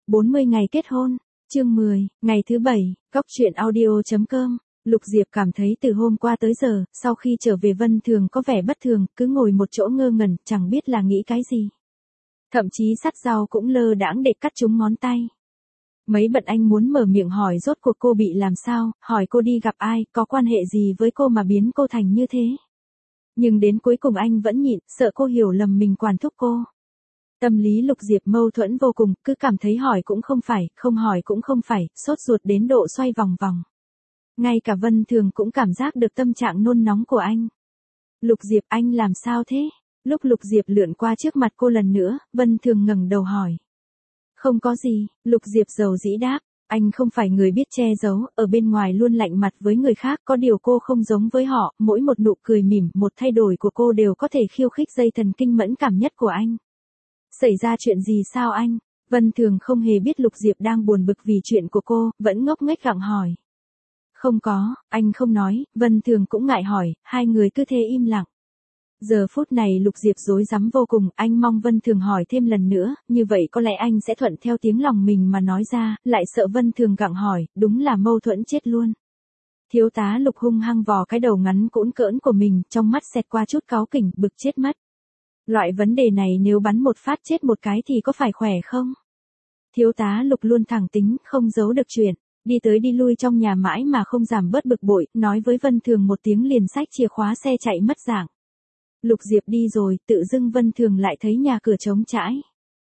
40 ngày kết hôn, chương 10, ngày thứ 7, Góc truyện audio.com. Lục Diệp cảm thấy từ hôm qua tới giờ, sau khi trở về Vân Thường có vẻ bất thường, cứ ngồi một chỗ ngơ ngẩn, chẳng biết là nghĩ cái gì. Thậm chí sắt dao cũng lơ đãng để cắt trúng ngón tay. Mấy bận anh muốn mở miệng hỏi rốt cuộc cô bị làm sao, hỏi cô đi gặp ai, có quan hệ gì với cô mà biến cô thành như thế. Nhưng đến cuối cùng anh vẫn nhịn, sợ cô hiểu lầm mình quản thúc cô. Tâm lý Lục Diệp mâu thuẫn vô cùng, cứ cảm thấy hỏi cũng không phải, không hỏi cũng không phải, sốt ruột đến độ xoay vòng vòng. Ngay cả Vân Thường cũng cảm giác được tâm trạng nôn nóng của anh. Lục Diệp, anh làm sao thế? Lúc Lục Diệp lượn qua trước mặt cô lần nữa, Vân Thường ngẩng đầu hỏi. Không có gì, Lục Diệp dầu dĩ đáp. Anh không phải người biết che giấu, ở bên ngoài luôn lạnh mặt với người khác, có điều cô không giống với họ, mỗi một nụ cười mỉm, một thay đổi của cô đều có thể khiêu khích dây thần kinh mẫn cảm nhất của anh. Xảy ra chuyện gì sao anh? Vân Thường không hề biết Lục Diệp đang buồn bực vì chuyện của cô, vẫn ngốc nghếch gặng hỏi. Không có, anh không nói, Vân Thường cũng ngại hỏi, hai người cứ thế im lặng. Giờ phút này Lục Diệp rối rắm vô cùng, anh mong Vân Thường hỏi thêm lần nữa, như vậy có lẽ anh sẽ thuận theo tiếng lòng mình mà nói ra, lại sợ Vân Thường gặng hỏi, đúng là mâu thuẫn chết luôn. Thiếu tá Lục hung hăng vò cái đầu ngắn cũn cỡn của mình, trong mắt xẹt qua chút cáu kỉnh, bực chết mất. Loại vấn đề này nếu bắn một phát chết một cái thì có phải khỏe không? Thiếu tá Lục luôn thẳng tính, không giấu được chuyện, đi tới đi lui trong nhà mãi mà không giảm bớt bực bội, nói với Vân Thường một tiếng liền xách chìa khóa xe chạy mất dạng. Lục Diệp đi rồi, tự dưng Vân Thường lại thấy nhà cửa trống trải.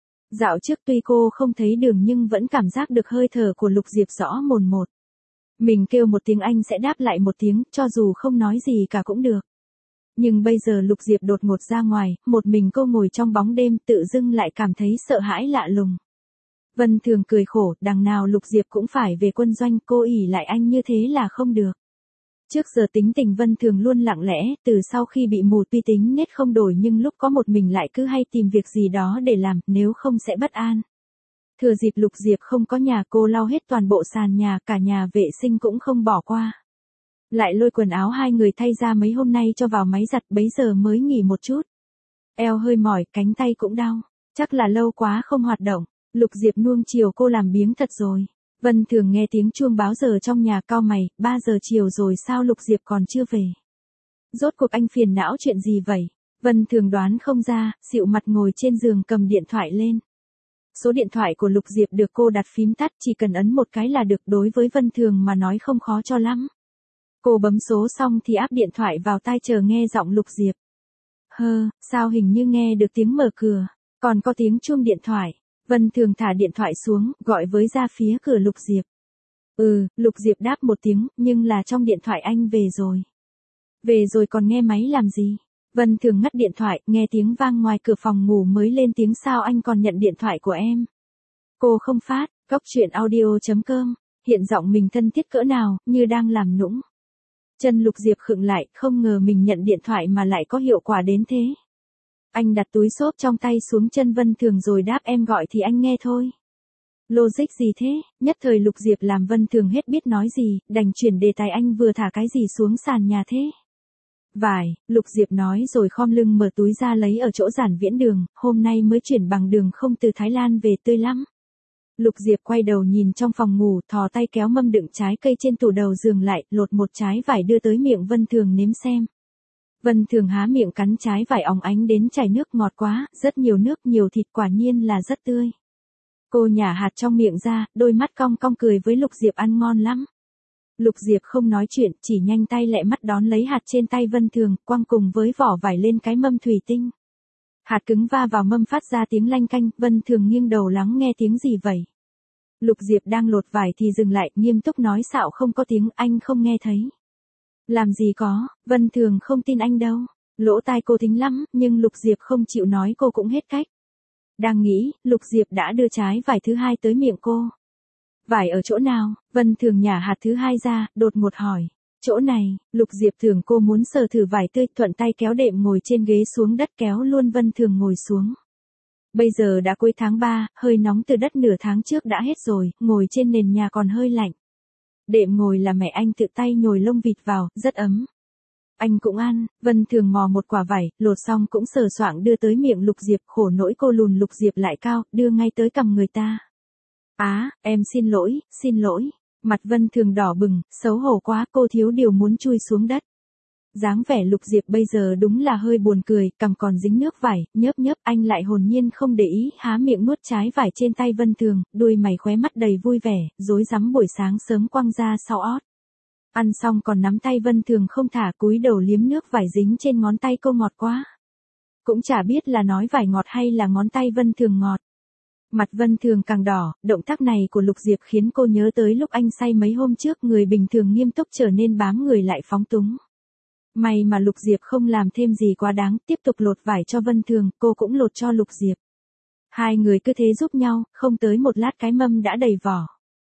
Dạo trước tuy cô không thấy đường nhưng vẫn cảm giác được hơi thở của Lục Diệp rõ mồn một. Mình kêu một tiếng anh sẽ đáp lại một tiếng, cho dù không nói gì cả cũng được. Nhưng bây giờ Lục Diệp đột ngột ra ngoài, một mình cô ngồi trong bóng đêm tự dưng lại cảm thấy sợ hãi lạ lùng. Vân Thường cười khổ, đằng nào Lục Diệp cũng phải về quân doanh, cô ỷ lại anh như thế là không được. Trước giờ tính tình Vân Thường luôn lặng lẽ, từ sau khi bị mù tuy tính nết không đổi nhưng lúc có một mình lại cứ hay tìm việc gì đó để làm, nếu không sẽ bất an. Thừa dịp Lục Diệp không có nhà cô lau hết toàn bộ sàn nhà, cả nhà vệ sinh cũng không bỏ qua. Lại lôi quần áo hai người thay ra mấy hôm nay cho vào máy giặt, bấy giờ mới nghỉ một chút. Eo hơi mỏi, cánh tay cũng đau, chắc là lâu quá không hoạt động. Lục Diệp nuông chiều cô làm biếng thật rồi. Vân Thường nghe tiếng chuông báo giờ trong nhà cau mày, 3 giờ chiều rồi sao Lục Diệp còn chưa về? Rốt cuộc anh phiền não chuyện gì vậy? Vân Thường đoán không ra, xịu mặt ngồi trên giường cầm điện thoại lên. Số điện thoại của Lục Diệp được cô đặt phím tắt, chỉ cần ấn một cái là được, đối với Vân Thường mà nói không khó cho lắm. Cô bấm số xong thì áp điện thoại vào tai chờ nghe giọng Lục Diệp. Sao hình như nghe được tiếng mở cửa, còn có tiếng chuông điện thoại. Vân Thường thả điện thoại xuống, gọi với ra phía cửa Lục Diệp. Lục Diệp đáp một tiếng, nhưng là trong điện thoại anh về rồi. Về rồi còn nghe máy làm gì? Vân Thường ngắt điện thoại, nghe tiếng vang ngoài cửa phòng ngủ mới lên tiếng sao anh còn nhận điện thoại của em. Cô không phát, Góc truyện audio.com, hiện giọng mình thân thiết cỡ nào, như đang làm nũng. Chân Lục Diệp khựng lại, không ngờ mình nhận điện thoại mà lại có hiệu quả đến thế. Anh đặt túi xốp trong tay xuống chân Vân Thường rồi đáp em gọi thì anh nghe thôi. Logic gì thế, nhất thời Lục Diệp làm Vân Thường hết biết nói gì, đành chuyển đề tài anh vừa thả cái gì xuống sàn nhà thế. Vải, Lục Diệp nói rồi khom lưng mở túi ra lấy ở chỗ Giản Viễn Đường, hôm nay mới chuyển bằng đường không từ Thái Lan về tươi lắm. Lục Diệp quay đầu nhìn trong phòng ngủ, thò tay kéo mâm đựng trái cây trên tủ đầu giường lại, lột một trái vải đưa tới miệng Vân Thường nếm xem. Vân Thường há miệng cắn trái vải óng ánh đến chảy nước, ngọt quá, rất nhiều nước nhiều thịt, quả nhiên là rất tươi. Cô nhả hạt trong miệng ra, đôi mắt cong cong cười với Lục Diệp ăn ngon lắm. Lục Diệp không nói chuyện, chỉ nhanh tay lẹ mắt đón lấy hạt trên tay Vân Thường, quăng cùng với vỏ vải lên cái mâm thủy tinh. Hạt cứng va vào mâm phát ra tiếng lanh canh, Vân Thường nghiêng đầu lắng nghe tiếng gì vậy. Lục Diệp đang lột vải thì dừng lại, nghiêm túc nói xạo không có tiếng, anh không nghe thấy. Làm gì có, Vân Thường không tin anh đâu. Lỗ tai cô thính lắm, nhưng Lục Diệp không chịu nói cô cũng hết cách. Đang nghĩ, Lục Diệp đã đưa trái vải thứ hai tới miệng cô. Vải ở chỗ nào? Vân Thường nhả hạt thứ hai ra, đột ngột hỏi. Chỗ này, Lục Diệp tưởng cô muốn sờ thử vải tươi, thuận tay kéo đệm ngồi trên ghế xuống đất, kéo luôn Vân Thường ngồi xuống. Bây giờ đã cuối tháng 3, hơi nóng từ đất nửa tháng trước đã hết rồi, ngồi trên nền nhà còn hơi lạnh. Đệm ngồi là mẹ anh tự tay nhồi lông vịt vào, rất ấm. Anh cũng ăn, Vân Thường mò một quả vải, lột xong cũng sờ soạng đưa tới miệng Lục Diệp, khổ nỗi cô lùn Lục Diệp lại cao, đưa ngay tới cằm người ta. Em xin lỗi. Mặt Vân Thường đỏ bừng, xấu hổ quá, cô thiếu điều muốn chui xuống đất. Dáng vẻ Lục Diệp bây giờ đúng là hơi buồn cười, cằm còn dính nước vải, nhớp nhớp, anh lại hồn nhiên không để ý, há miệng nuốt trái vải trên tay Vân Thường, đuôi mày khóe mắt đầy vui vẻ, rối rắm buổi sáng sớm quăng ra sau ót. Ăn xong còn nắm tay Vân Thường không thả, cúi đầu liếm nước vải dính trên ngón tay cô, ngọt quá. Cũng chả biết là nói vải ngọt hay là ngón tay Vân Thường ngọt. Mặt Vân Thường càng đỏ, động tác này của Lục Diệp khiến cô nhớ tới lúc anh say mấy hôm trước, người bình thường nghiêm túc trở nên bám người lại phóng túng. May mà Lục Diệp không làm thêm gì quá đáng, tiếp tục lột vải cho Vân Thường, cô cũng lột cho Lục Diệp. Hai người cứ thế giúp nhau, không tới một lát cái mâm đã đầy vỏ.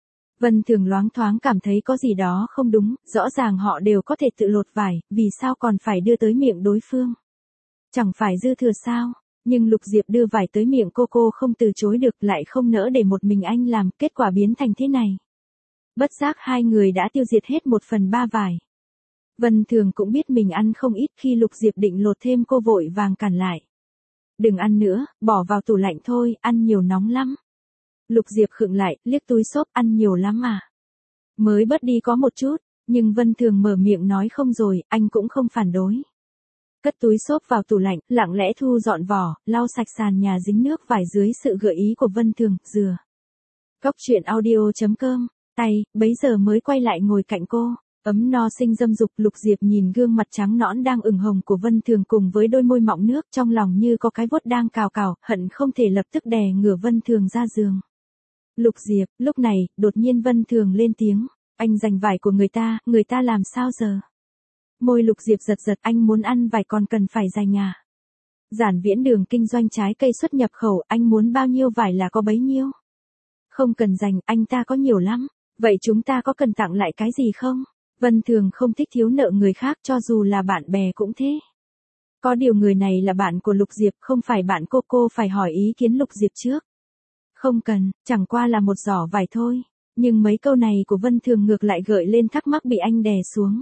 Vân Thường loáng thoáng cảm thấy có gì đó không đúng, rõ ràng họ đều có thể tự lột vải, vì sao còn phải đưa tới miệng đối phương? Chẳng phải dư thừa sao? Nhưng Lục Diệp đưa vải tới miệng cô không từ chối được, lại không nỡ để một mình anh làm, kết quả biến thành thế này. Bất giác hai người đã tiêu diệt hết 1/3 vải. Vân Thường cũng biết mình ăn không ít, khi Lục Diệp định lột thêm cô vội vàng cản lại. Đừng ăn nữa, bỏ vào tủ lạnh thôi, ăn nhiều nóng lắm. Lục Diệp khựng lại, liếc túi xốp, ăn nhiều lắm à? Mới bớt đi có một chút, nhưng Vân Thường mở miệng nói không rồi, anh cũng không phản đối. Cất túi xốp vào tủ lạnh, lặng lẽ thu dọn vỏ, lau sạch sàn nhà dính nước vải dưới sự gợi ý của Vân Thường, dừa. Cóc truyện audio.com, tay, bấy giờ mới quay lại ngồi cạnh cô. Ấm no sinh dâm dục, Lục Diệp nhìn gương mặt trắng nõn đang ửng hồng của Vân Thường cùng với đôi môi mọng nước, trong lòng như có cái vuốt đang cào cào, hận không thể lập tức đè ngửa Vân Thường ra giường. Lục Diệp, lúc này, đột nhiên Vân Thường lên tiếng, anh giành vải của người ta làm sao giờ? Môi Lục Diệp giật giật, anh muốn ăn vải còn cần phải giành à? Giản Viễn Đường kinh doanh trái cây xuất nhập khẩu, anh muốn bao nhiêu vải là có bấy nhiêu. Không cần giành, anh ta có nhiều lắm, vậy chúng ta có cần tặng lại cái gì không? Vân Thường không thích thiếu nợ người khác, cho dù là bạn bè cũng thế. Có điều người này là bạn của Lục Diệp, không phải bạn cô phải hỏi ý kiến Lục Diệp trước. Không cần, chẳng qua là một giỏ vải thôi. Nhưng mấy câu này của Vân Thường ngược lại gợi lên thắc mắc bị anh đè xuống.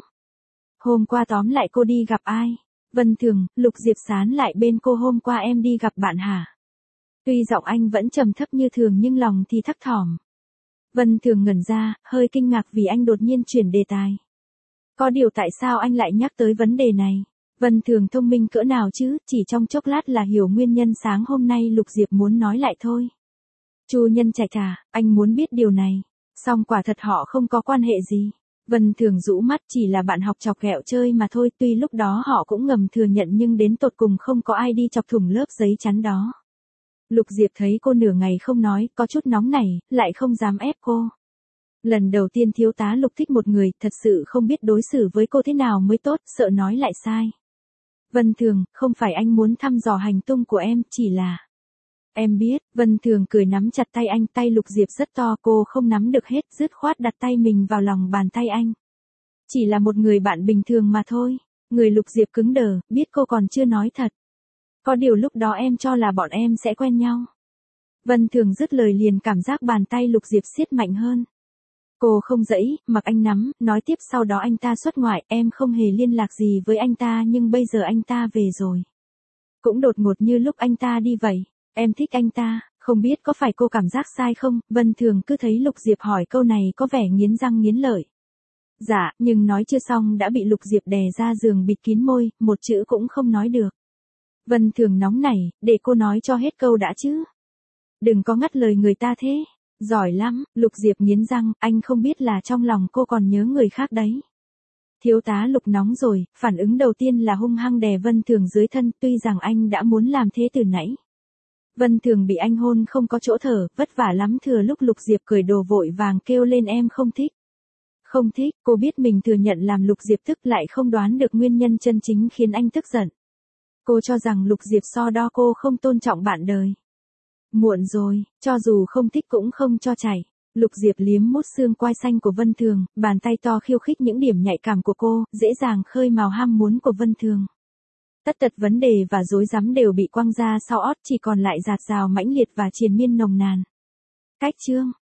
Hôm qua tóm lại cô đi gặp ai? Vân Thường, Lục Diệp sán lại bên cô, hôm qua em đi gặp bạn hả? Tuy giọng anh vẫn trầm thấp như thường nhưng lòng thì thấp thỏm. Vân Thường ngẩn ra, hơi kinh ngạc vì anh đột nhiên chuyển đề tài. Có điều tại sao anh lại nhắc tới vấn đề này? Vân Thường thông minh cỡ nào chứ, chỉ trong chốc lát là hiểu nguyên nhân sáng hôm nay Lục Diệp muốn nói lại thôi. Chu Nhân Trạch à, anh muốn biết điều này. Song quả thật họ không có quan hệ gì. Vân Thường rũ mắt, chỉ là bạn học chọc ghẹo chơi mà thôi, tuy lúc đó họ cũng ngầm thừa nhận nhưng đến tột cùng không có ai đi chọc thủng lớp giấy chắn đó. Lục Diệp thấy cô nửa ngày không nói, có chút nóng nảy, lại không dám ép cô. Lần đầu tiên thiếu tá Lục thích một người, thật sự không biết đối xử với cô thế nào mới tốt, sợ nói lại sai. Vân Thường, không phải anh muốn thăm dò hành tung của em, chỉ là... Em biết, Vân Thường cười nắm chặt tay anh, tay Lục Diệp rất to, cô không nắm được hết, dứt khoát đặt tay mình vào lòng bàn tay anh. Chỉ là một người bạn bình thường mà thôi. Người Lục Diệp cứng đờ, biết cô còn chưa nói thật. Có điều lúc đó em cho là bọn em sẽ quen nhau. Vân Thường dứt lời liền cảm giác bàn tay Lục Diệp siết mạnh hơn. Cô không dãy, mặc anh nắm, nói tiếp, sau đó anh ta xuất ngoại, em không hề liên lạc gì với anh ta nhưng bây giờ anh ta về rồi. Cũng đột ngột như lúc anh ta đi vậy. Em thích anh ta, không biết có phải cô cảm giác sai không? Vân Thường cứ thấy Lục Diệp hỏi câu này có vẻ nghiến răng nghiến lợi. Dạ, nhưng nói chưa xong đã bị Lục Diệp đè ra giường bịt kín môi, một chữ cũng không nói được. Vân Thường nóng nảy, để cô nói cho hết câu đã chứ. Đừng có ngắt lời người ta thế. Giỏi lắm, Lục Diệp nghiến răng, anh không biết là trong lòng cô còn nhớ người khác đấy. Thiếu tá Lục nóng rồi, phản ứng đầu tiên là hung hăng đè Vân Thường dưới thân, tuy rằng anh đã muốn làm thế từ nãy. Vân Thường bị anh hôn không có chỗ thở, vất vả lắm, thừa lúc Lục Diệp cởi đồ vội vàng kêu lên em không thích. Không thích, cô biết mình thừa nhận làm Lục Diệp tức, lại không đoán được nguyên nhân chân chính khiến anh tức giận. Cô cho rằng Lục Diệp so đo cô không tôn trọng bạn đời. Muộn rồi, cho dù không thích cũng không cho chảy. Lục Diệp liếm mút xương quai xanh của Vân Thường, bàn tay to khiêu khích những điểm nhạy cảm của cô, dễ dàng khơi mào ham muốn của Vân Thường. Tất tật vấn đề và rối rắm đều bị quăng ra sau ót, chỉ còn lại dạt dào mãnh liệt và triền miên nồng nàn. Cách chương